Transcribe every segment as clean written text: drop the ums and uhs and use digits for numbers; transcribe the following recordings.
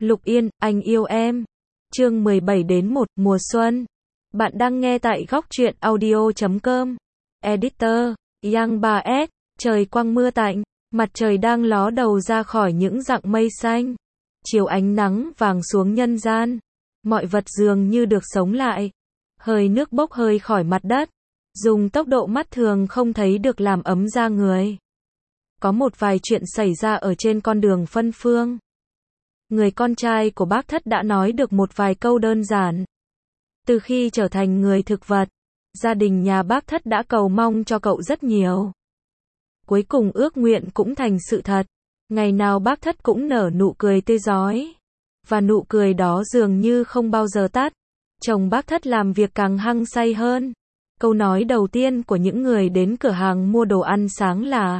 Lục Yên, anh yêu em. Chương 17-1, mùa xuân. Bạn đang nghe tại góc truyện audio.com. Editor, Yang 3S. Trời quang mưa tạnh, mặt trời đang ló đầu ra khỏi những dặng mây xanh. Chiếu ánh nắng vàng xuống nhân gian. Mọi vật dường như được sống lại. Hơi nước bốc hơi khỏi mặt đất. Dùng tốc độ mắt thường không thấy được làm ấm da người. Có một vài chuyện xảy ra ở trên con đường phân phương. Người con trai của bác Thất đã nói được một vài câu đơn giản. Từ khi trở thành người thực vật, gia đình nhà bác Thất đã cầu mong cho cậu rất nhiều. Cuối cùng ước nguyện cũng thành sự thật. Ngày nào bác Thất cũng nở nụ cười tươi rói. Và nụ cười đó dường như không bao giờ tắt. Chồng bác Thất làm việc càng hăng say hơn. Câu nói đầu tiên của những người đến cửa hàng mua đồ ăn sáng là: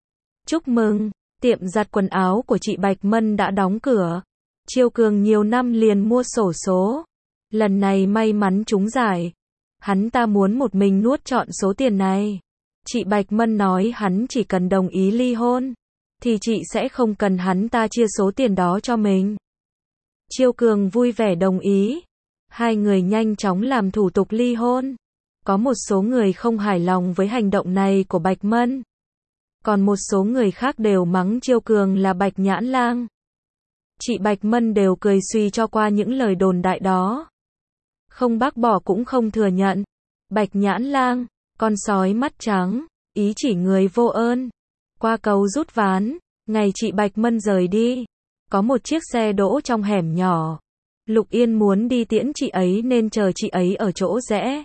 chúc mừng, tiệm giặt quần áo của chị Bạch Mân đã đóng cửa. Chiêu Cường nhiều năm liền mua xổ số. Lần này may mắn trúng giải. Hắn ta muốn một mình nuốt trọn số tiền này. Chị Bạch Mân nói hắn chỉ cần đồng ý ly hôn, thì chị sẽ không cần hắn ta chia số tiền đó cho mình. Chiêu Cường vui vẻ đồng ý. Hai người nhanh chóng làm thủ tục ly hôn. Có một số người không hài lòng với hành động này của Bạch Mân. Còn một số người khác đều mắng Chiêu Cường là Bạch Nhãn Lang. Chị Bạch Mân đều cười suy cho qua những lời đồn đại đó. Không bác bỏ cũng không thừa nhận. Bạch Nhãn Lang, con sói mắt trắng, ý chỉ người vô ơn. Qua cầu rút ván, ngày chị Bạch Mân rời đi, có một chiếc xe đỗ trong hẻm nhỏ. Lục Yên muốn đi tiễn chị ấy nên chờ chị ấy ở chỗ rẽ.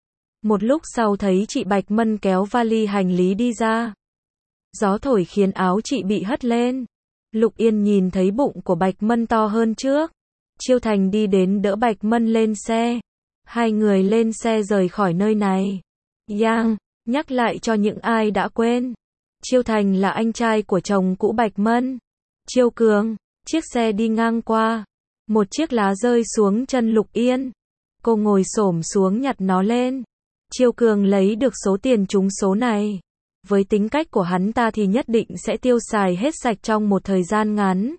Một lúc sau thấy chị Bạch Mân kéo vali hành lý đi ra. Gió thổi khiến áo chị bị hất lên. Lục Yên nhìn thấy bụng của Bạch Mân to hơn trước. Chiêu Thành đi đến đỡ Bạch Mân lên xe. Hai người lên xe rời khỏi nơi này. Yang, nhắc lại cho những ai đã quên. Chiêu Thành là anh trai của chồng cũ Bạch Mân. Chiêu Cường, chiếc xe đi ngang qua. Một chiếc lá rơi xuống chân Lục Yên. Cô ngồi xổm xuống nhặt nó lên. Chiêu Cường lấy được số tiền trúng số này. Với tính cách của hắn ta thì nhất định sẽ tiêu xài hết sạch trong một thời gian ngắn.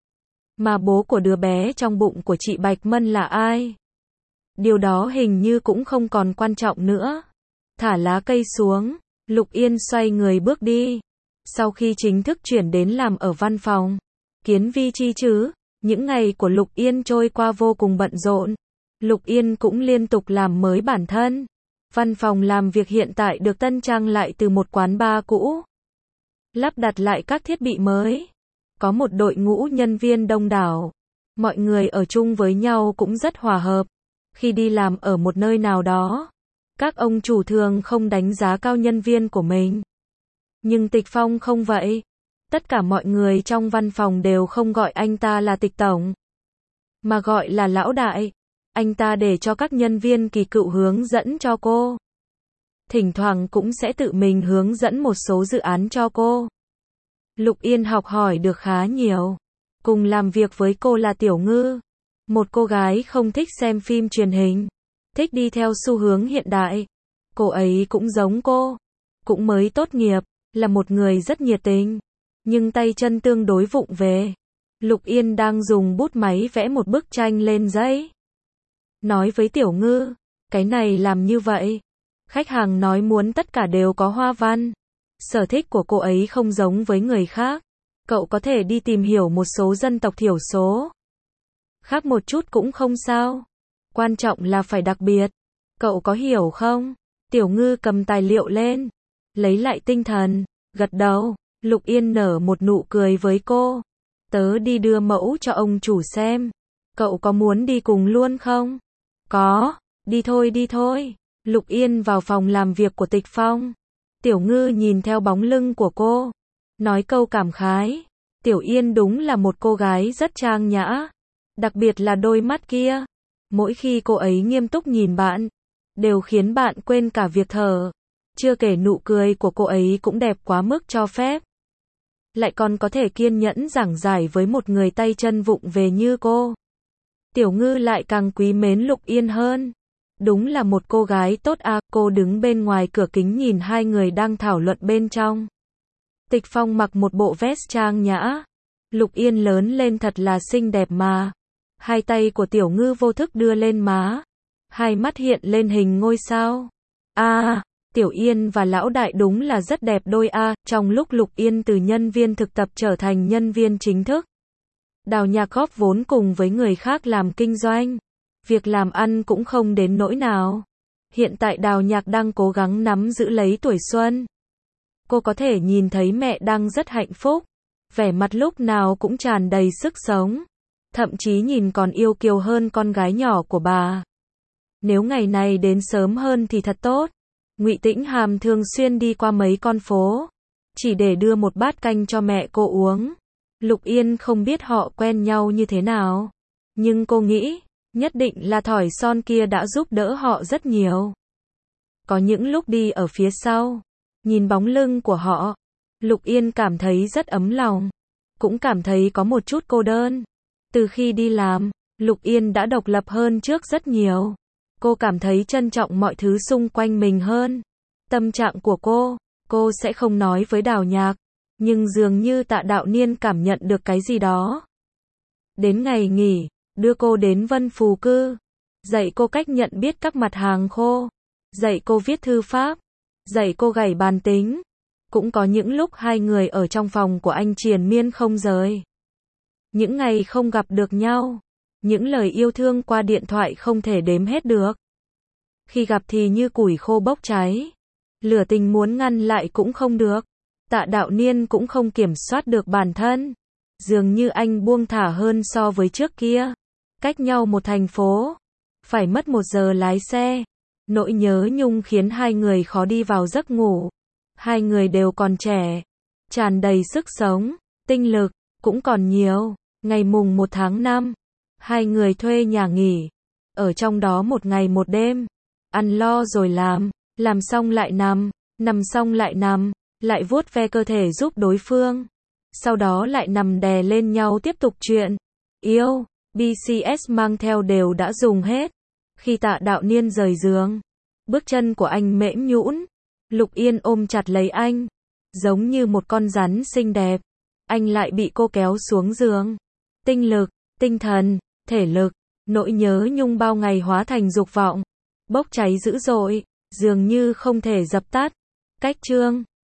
Mà bố của đứa bé trong bụng của chị Bạch Mân là ai? Điều đó hình như cũng không còn quan trọng nữa. Thả lá cây xuống, Lục Yên xoay người bước đi. Sau khi chính thức chuyển đến làm ở văn phòng Kiến Vi Chi chứ, những ngày của Lục Yên trôi qua vô cùng bận rộn. Lục Yên cũng liên tục làm mới bản thân. Văn phòng làm việc hiện tại được tân trang lại từ một quán bar cũ. Lắp đặt lại các thiết bị mới. Có một đội ngũ nhân viên đông đảo. Mọi người ở chung với nhau cũng rất hòa hợp. Khi đi làm ở một nơi nào đó, các ông chủ thường không đánh giá cao nhân viên của mình. Nhưng Tịch Phong không vậy. Tất cả mọi người trong văn phòng đều không gọi anh ta là Tịch Tổng, mà gọi là Lão Đại. Anh ta để cho các nhân viên kỳ cựu hướng dẫn cho cô. Thỉnh thoảng cũng sẽ tự mình hướng dẫn một số dự án cho cô. Lục Yên học hỏi được khá nhiều. Cùng làm việc với cô là Tiểu Ngư. Một cô gái không thích xem phim truyền hình. Thích đi theo xu hướng hiện đại. Cô ấy cũng giống cô. Cũng mới tốt nghiệp. Là một người rất nhiệt tình. Nhưng tay chân tương đối vụng về. Lục Yên đang dùng bút máy vẽ một bức tranh lên giấy. Nói với Tiểu Ngư, cái này làm như vậy. Khách hàng nói muốn tất cả đều có hoa văn. Sở thích của cô ấy không giống với người khác. Cậu có thể đi tìm hiểu một số dân tộc thiểu số. Khác một chút cũng không sao. Quan trọng là phải đặc biệt. Cậu có hiểu không? Tiểu Ngư cầm tài liệu lên. Lấy lại tinh thần. Gật đầu. Lục Yên nở một nụ cười với cô. Tớ đi đưa mẫu cho ông chủ xem. Cậu có muốn đi cùng luôn không? Có. Đi thôi đi thôi. Lục Yên vào phòng làm việc của Tịch Phong. Tiểu Ngư nhìn theo bóng lưng của cô. Nói câu cảm khái. Tiểu Yên đúng là một cô gái rất trang nhã. Đặc biệt là đôi mắt kia. Mỗi khi cô ấy nghiêm túc nhìn bạn, đều khiến bạn quên cả việc thở. Chưa kể nụ cười của cô ấy cũng đẹp quá mức cho phép. Lại còn có thể kiên nhẫn giảng giải với một người tay chân vụng về như cô. Tiểu Ngư lại càng quý mến Lục Yên hơn. Đúng là một cô gái tốt à. Cô đứng bên ngoài cửa kính nhìn hai người đang thảo luận bên trong. Tịch Phong mặc một bộ vest trang nhã. Lục Yên lớn lên thật là xinh đẹp mà. Hai tay của Tiểu Ngư vô thức đưa lên má. Hai mắt hiện lên hình ngôi sao. Tiểu Yên và Lão Đại đúng là rất đẹp đôi a. Trong lúc Lục Yên từ nhân viên thực tập trở thành nhân viên chính thức, Đào Nhạc góp vốn cùng với người khác làm kinh doanh. Việc làm ăn cũng không đến nỗi nào. Hiện tại Đào Nhạc đang cố gắng nắm giữ lấy tuổi xuân. Cô có thể nhìn thấy mẹ đang rất hạnh phúc. Vẻ mặt lúc nào cũng tràn đầy sức sống. Thậm chí nhìn còn yêu kiều hơn con gái nhỏ của bà. Nếu ngày này đến sớm hơn thì thật tốt. Ngụy Tĩnh Hàm thường xuyên đi qua mấy con phố, chỉ để đưa một bát canh cho mẹ cô uống. Lục Yên không biết họ quen nhau như thế nào, nhưng cô nghĩ, nhất định là thỏi son kia đã giúp đỡ họ rất nhiều. Có những lúc đi ở phía sau, nhìn bóng lưng của họ, Lục Yên cảm thấy rất ấm lòng, cũng cảm thấy có một chút cô đơn. Từ khi đi làm, Lục Yên đã độc lập hơn trước rất nhiều. Cô cảm thấy trân trọng mọi thứ xung quanh mình hơn. Tâm trạng của cô sẽ không nói với Đào Nhạc, nhưng dường như Tạ Đạo Niên cảm nhận được cái gì đó. Đến ngày nghỉ, đưa cô đến Vân Phù Cư, dạy cô cách nhận biết các mặt hàng khô, dạy cô viết thư pháp, dạy cô gảy bàn tính. Cũng có những lúc hai người ở trong phòng của anh triền miên không rời. Những ngày không gặp được nhau, những lời yêu thương qua điện thoại không thể đếm hết được. Khi gặp thì như củi khô bốc cháy, lửa tình muốn ngăn lại cũng không được. Tạ Đạo Niên cũng không kiểm soát được bản thân, dường như anh buông thả hơn so với trước kia. Cách nhau một thành phố, phải mất 1 giờ lái xe. Nỗi nhớ nhung khiến hai người khó đi vào giấc ngủ. Hai người đều còn trẻ, tràn đầy sức sống, tinh lực cũng còn nhiều. Ngày mùng 1 tháng 5, hai người thuê nhà nghỉ, ở trong đó 1 ngày 1 đêm, ăn lo rồi làm xong lại nằm xong lại nằm, lại vuốt ve cơ thể giúp đối phương, sau đó lại nằm đè lên nhau tiếp tục chuyện yêu. BCS mang theo đều đã dùng hết. Khi Tạ Đạo Niên rời giường, bước chân của anh mễm nhũn, Lục Yên ôm chặt lấy anh, giống như một con rắn xinh đẹp. Anh lại bị cô kéo xuống giường. Tinh lực, tinh thần, thể lực, nỗi nhớ nhung bao ngày hóa thành dục vọng, bốc cháy dữ dội, dường như không thể dập tắt. Cách chương